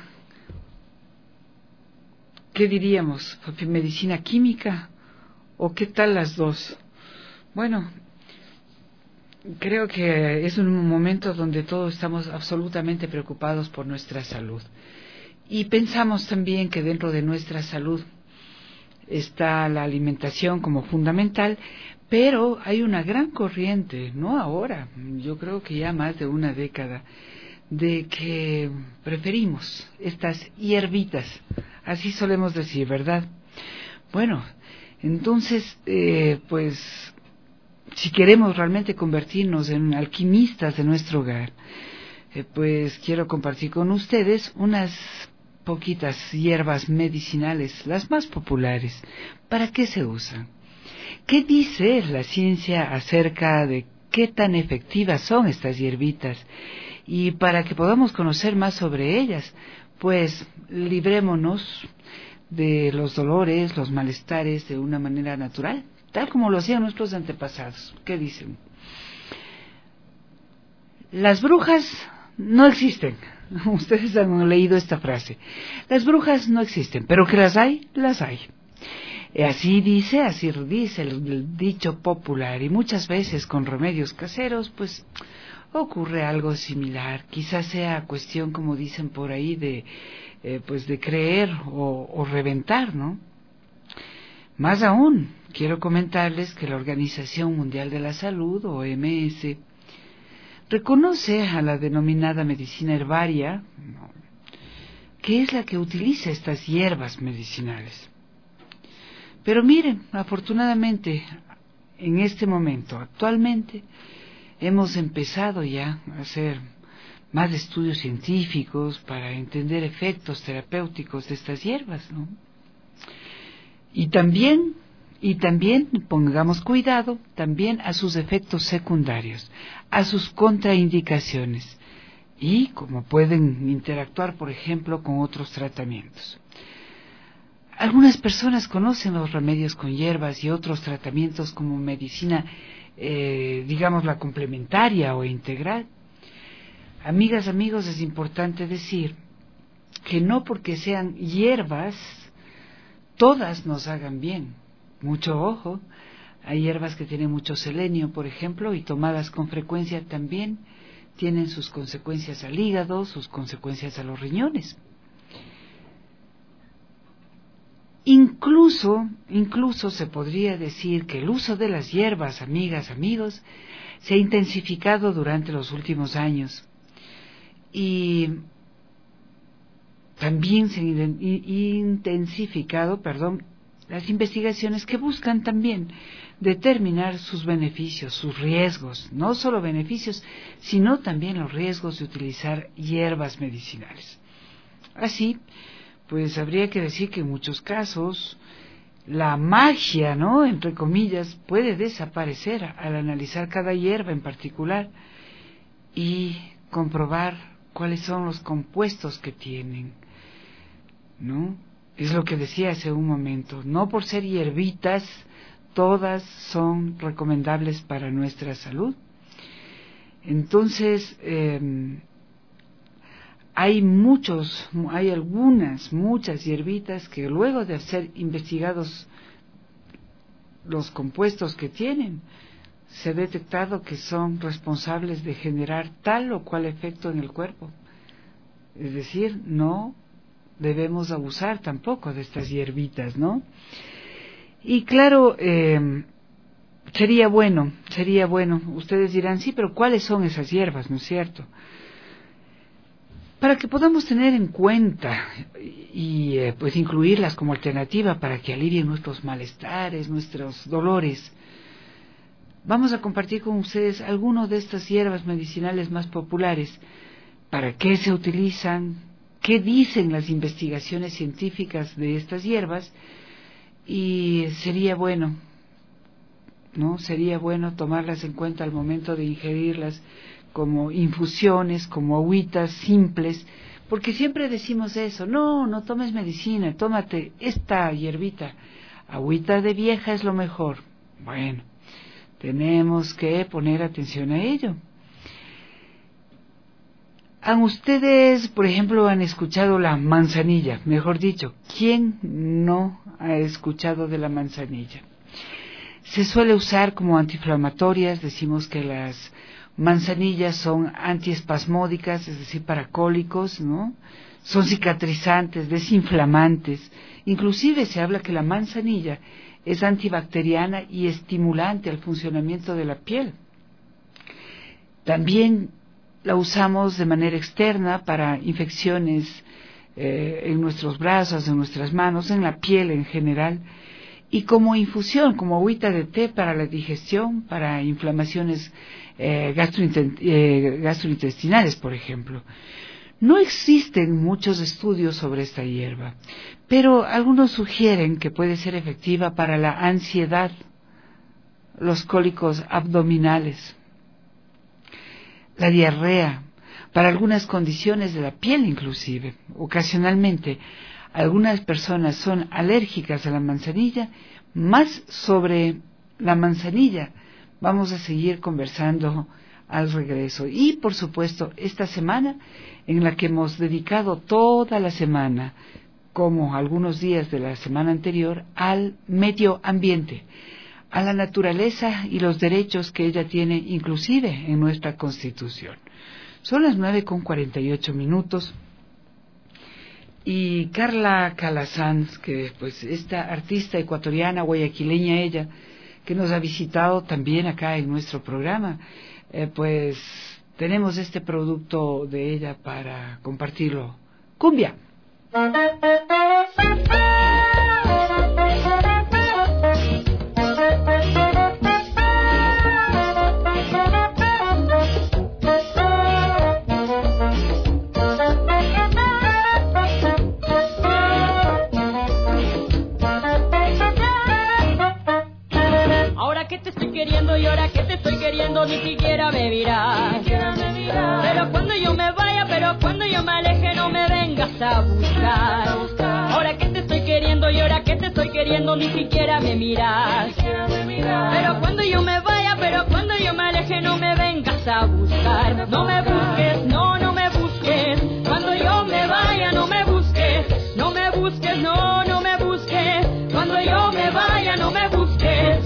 ¿qué diríamos? ¿Medicina química o qué tal las dos? Bueno, creo que es un momento donde todos estamos absolutamente preocupados por nuestra salud y pensamos también que dentro de nuestra salud está la alimentación como fundamental. Pero hay una gran corriente, no ahora, yo creo que ya más de una década, de que preferimos estas hierbitas, así solemos decir, ¿verdad? Bueno, entonces, pues, si queremos realmente convertirnos en alquimistas de nuestro hogar, pues quiero compartir con ustedes unas poquitas hierbas medicinales, las más populares. ¿Para qué se usan? ¿Qué dice la ciencia acerca de qué tan efectivas son estas hierbitas? Y para que podamos conocer más sobre ellas, pues librémonos de los dolores, los malestares de una manera natural, tal como lo hacían nuestros antepasados. ¿Qué dicen? Las brujas no existen. Ustedes han leído esta frase. Las brujas no existen, pero que las hay, las hay. Así dice el dicho popular, y muchas veces con remedios caseros pues ocurre algo similar. Quizás sea cuestión, como dicen por ahí, de creer o reventar, ¿no? Más aún, quiero comentarles que la Organización Mundial de la Salud, OMS, reconoce a la denominada medicina herbaria, que es la que utiliza estas hierbas medicinales. Pero miren, afortunadamente, en este momento, actualmente, hemos empezado ya a hacer más estudios científicos para entender efectos terapéuticos de estas hierbas, ¿no? Y también, pongamos cuidado, también a sus efectos secundarios, a sus contraindicaciones, y cómo pueden interactuar, por ejemplo, con otros tratamientos. Algunas personas conocen los remedios con hierbas y otros tratamientos como medicina, digamos, la complementaria o integral. Amigas, amigos, es importante decir que no porque sean hierbas, todas nos hagan bien. mucho ojo. Hay hierbas que tienen mucho selenio, por ejemplo, y tomadas con frecuencia también tienen sus consecuencias al hígado, sus consecuencias a los riñones. Incluso se podría decir que el uso de las hierbas, amigas, amigos, se ha intensificado durante los últimos años. Y también se han intensificado, las investigaciones que buscan también determinar sus beneficios, sus riesgos, no solo beneficios, sino también los riesgos de utilizar hierbas medicinales. Así, pues habría que decir que en muchos casos la magia, ¿no?, entre comillas, puede desaparecer al analizar cada hierba en particular y comprobar cuáles son los compuestos que tienen, ¿no? Es lo que decía hace un momento, no por ser hierbitas, todas son recomendables para nuestra salud. Entonces, hay muchas hierbitas que luego de ser investigados los compuestos que tienen, se ha detectado que son responsables de generar tal o cual efecto en el cuerpo. Es decir, no debemos abusar tampoco de estas hierbitas, ¿no? Y claro, sería bueno, ustedes dirán, sí, pero ¿cuáles son esas hierbas, no es cierto? Para que podamos tener en cuenta y pues incluirlas como alternativa para que alivien nuestros malestares, nuestros dolores, vamos a compartir con ustedes algunas de estas hierbas medicinales más populares, para qué se utilizan, qué dicen las investigaciones científicas de estas hierbas, y sería bueno tomarlas en cuenta al momento de ingerirlas como infusiones, como agüitas simples, porque siempre decimos eso, no tomes medicina, tómate esta hierbita, agüita de vieja es lo mejor. Bueno, tenemos que poner atención a ello. Ustedes, por ejemplo, han escuchado la manzanilla, mejor dicho, ¿quién no ha escuchado de la manzanilla? Se suele usar como antiinflamatorias, decimos que las manzanillas son antiespasmódicas, es decir, para cólicos, ¿no? Son cicatrizantes, desinflamantes, inclusive se habla que la manzanilla es antibacteriana y estimulante al funcionamiento de la piel. También la usamos de manera externa para infecciones en nuestros brazos, en nuestras manos, en la piel en general, y como infusión, como agüita de té para la digestión, para inflamaciones gastrointestinales, por ejemplo. No existen muchos estudios sobre esta hierba, pero algunos sugieren que puede ser efectiva para la ansiedad, los cólicos abdominales, la diarrea, para algunas condiciones de la piel inclusive. Ocasionalmente, algunas personas son alérgicas a la manzanilla. Más sobre la manzanilla vamos a seguir conversando al regreso. Y, por supuesto, esta semana, en la que hemos dedicado toda la semana, como algunos días de la semana anterior, al medio ambiente, a la naturaleza y los derechos que ella tiene, inclusive en nuestra Constitución. Son las 9:48. Y Carla Calasanz, que pues esta artista ecuatoriana, guayaquileña ella, que nos ha visitado también acá en nuestro programa, pues tenemos este producto de ella para compartirlo. ¡Cumbia! Queriendo, y ahora que te estoy queriendo ni siquiera me miras. Pero cuando yo me vaya, pero cuando yo me aleje, no me vengas a buscar. Ahora que te estoy queriendo, y ahora que te estoy queriendo ni siquiera me miras. Pero cuando yo me vaya, pero cuando yo me aleje, no me vengas a buscar. No me busques, no me busques. Cuando yo me vaya, no me busques. No me busques, no me busques. Cuando yo me vaya, no no me busques.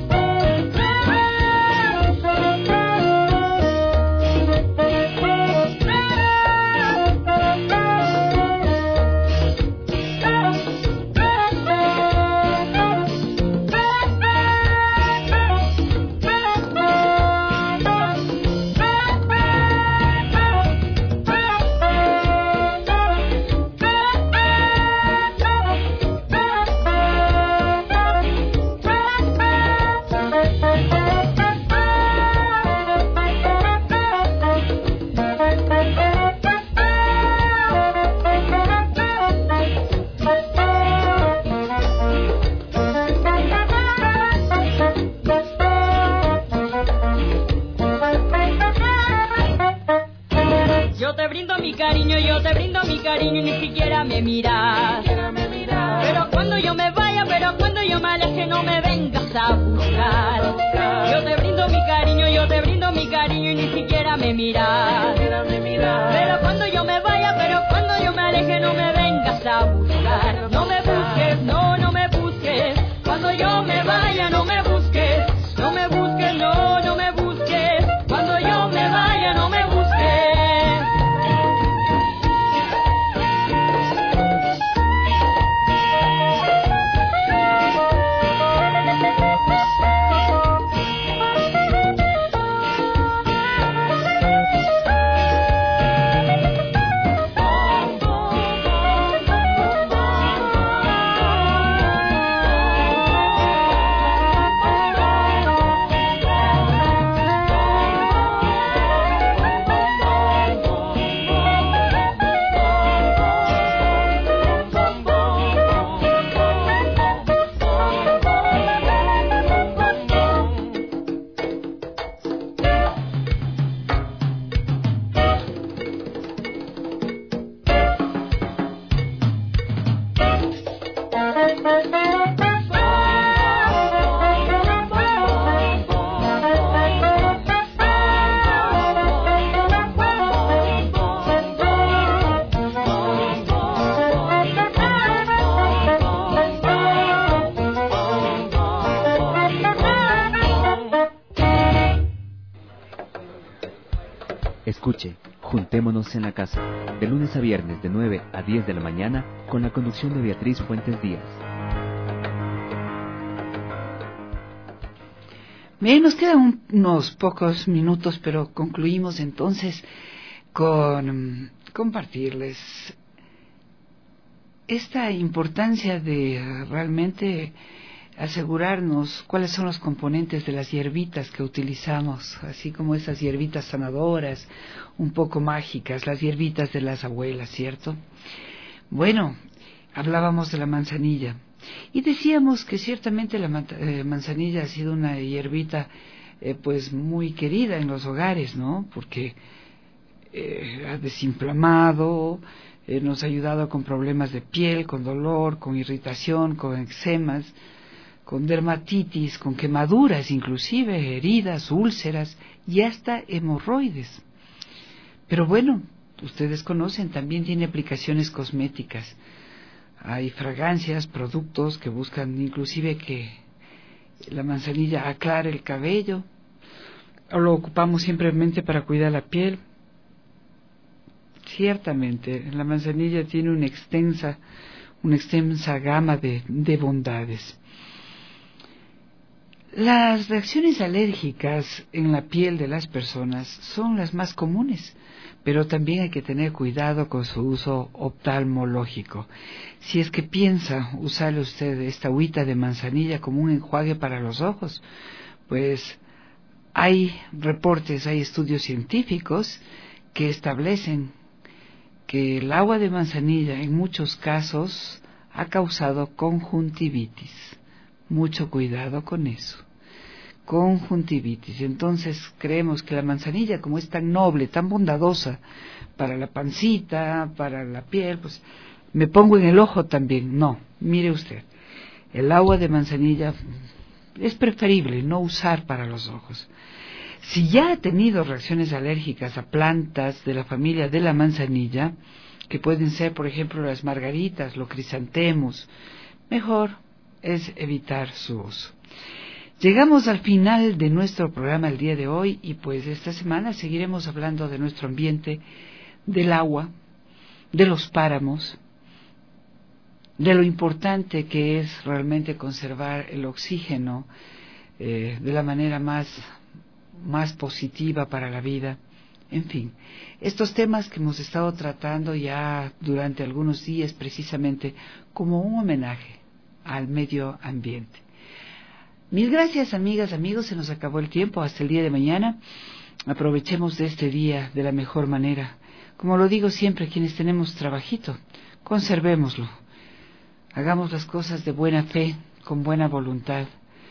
Yo te brindo mi cariño y ni siquiera me miras. Pero cuando yo me vaya, pero cuando yo me aleje, no me vengas a buscar. Yo te brindo mi cariño y ni siquiera me miras. Pero cuando yo me vaya, pero cuando yo me aleje, no me vengas a buscar. No me busques, no me busques. Cuando yo me vaya, no me busques. No me busques, no me busques. Cuando yo me vaya, no me busques. Escuche, Juntémonos en la Casa, de lunes a viernes de 9 a 10 de la mañana, con la conducción de Beatriz Fuentes Díaz. Bien, nos quedan unos pocos minutos, pero concluimos entonces con compartirles esta importancia de realmente asegurarnos cuáles son los componentes de las hierbitas que utilizamos, así como esas hierbitas sanadoras, un poco mágicas, las hierbitas de las abuelas, ¿cierto? Bueno, hablábamos de la manzanilla y decíamos que ciertamente la manzanilla ha sido una hierbita pues muy querida en los hogares, ¿no? Porque ha desinflamado, nos ha ayudado con problemas de piel, con dolor, con irritación, con eczemas, con dermatitis, con quemaduras, inclusive heridas, úlceras y hasta hemorroides. Pero bueno, ustedes conocen, también tiene aplicaciones cosméticas. Hay fragancias, productos que buscan inclusive que la manzanilla aclare el cabello, o lo ocupamos simplemente para cuidar la piel. Ciertamente, la manzanilla tiene una extensa gama de bondades. Las reacciones alérgicas en la piel de las personas son las más comunes, pero también hay que tener cuidado con su uso oftalmológico. Si es que piensa usar usted esta agüita de manzanilla como un enjuague para los ojos, pues hay reportes, hay estudios científicos que establecen que el agua de manzanilla en muchos casos ha causado conjuntivitis. Mucho cuidado con eso. Conjuntivitis. Entonces creemos que la manzanilla, como es tan noble, tan bondadosa para la pancita, para la piel, pues me pongo en el ojo también. No, mire usted, el agua de manzanilla es preferible no usar para los ojos. Si ya ha tenido reacciones alérgicas a plantas de la familia de la manzanilla, que pueden ser, por ejemplo, las margaritas, los crisantemos, mejor es evitar su uso. Llegamos al final de nuestro programa el día de hoy y pues esta semana seguiremos hablando de nuestro ambiente, del agua, de los páramos, de lo importante que es realmente conservar el oxígeno de la manera más positiva para la vida. En fin, estos temas que hemos estado tratando ya durante algunos días precisamente como un homenaje al medio ambiente. Mil gracias, amigas, amigos, se nos acabó el tiempo. Hasta el día de mañana. Aprovechemos de este día de la mejor manera. Como lo digo siempre, quienes tenemos trabajito, conservémoslo. Hagamos las cosas de buena fe, con buena voluntad.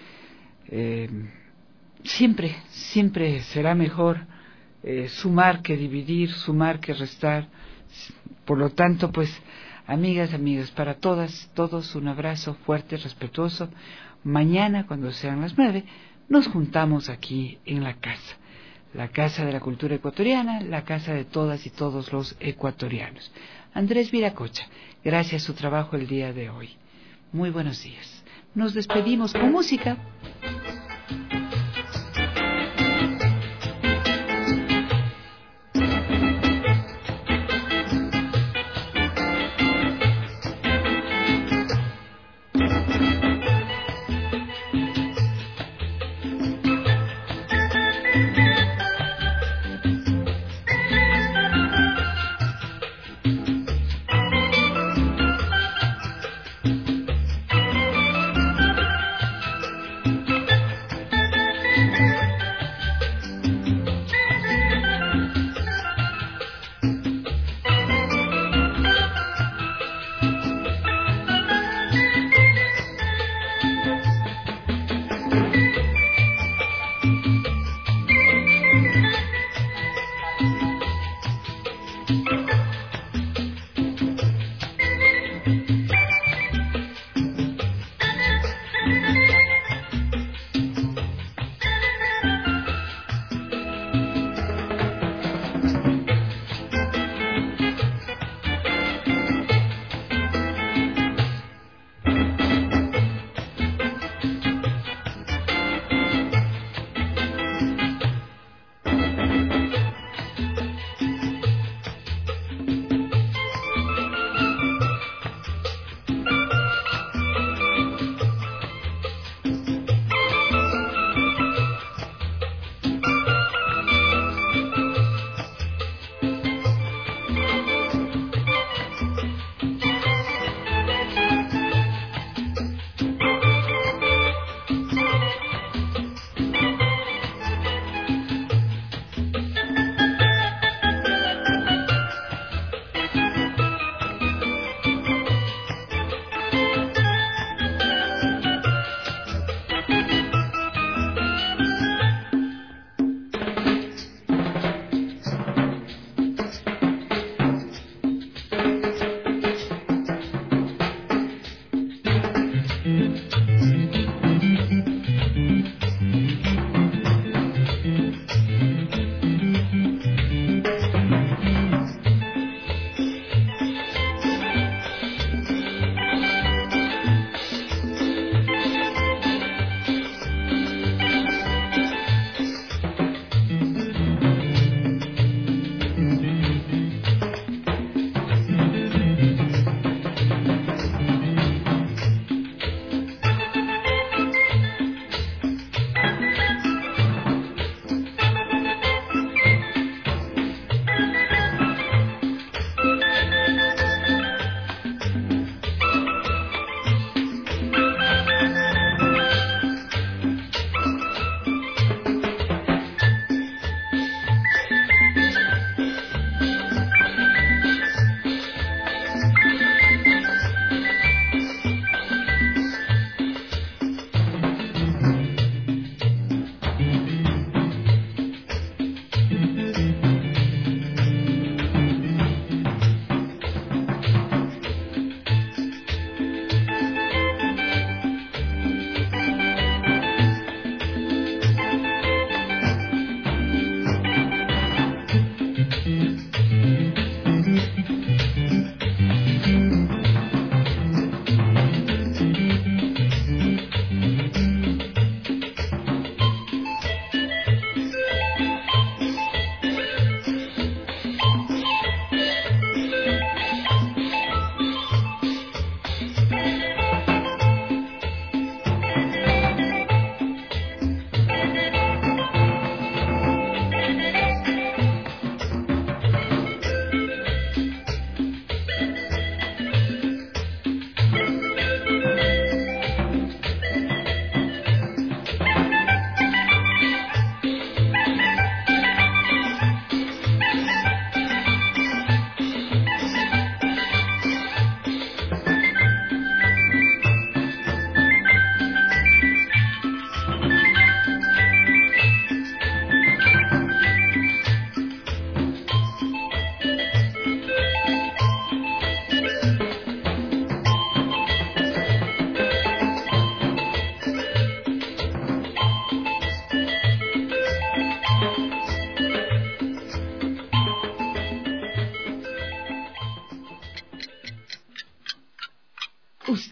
Siempre será mejor sumar que dividir, sumar que restar. Por lo tanto, pues, amigas, amigos, para todas, todos un abrazo fuerte, respetuoso. Mañana, cuando sean las 9, nos juntamos aquí en la Casa de la Cultura Ecuatoriana, la casa de todas y todos los ecuatorianos. Andrés Viracocha, gracias a su trabajo el día de hoy. Muy buenos días. Nos despedimos con música.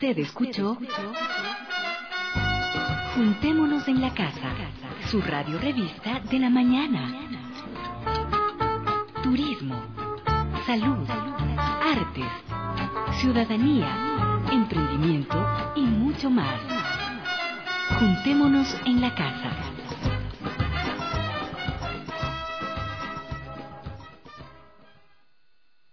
Usted escuchó Juntémonos en la Casa, su radio revista de la mañana. Turismo, salud, artes, ciudadanía, emprendimiento y mucho más. Juntémonos en la Casa.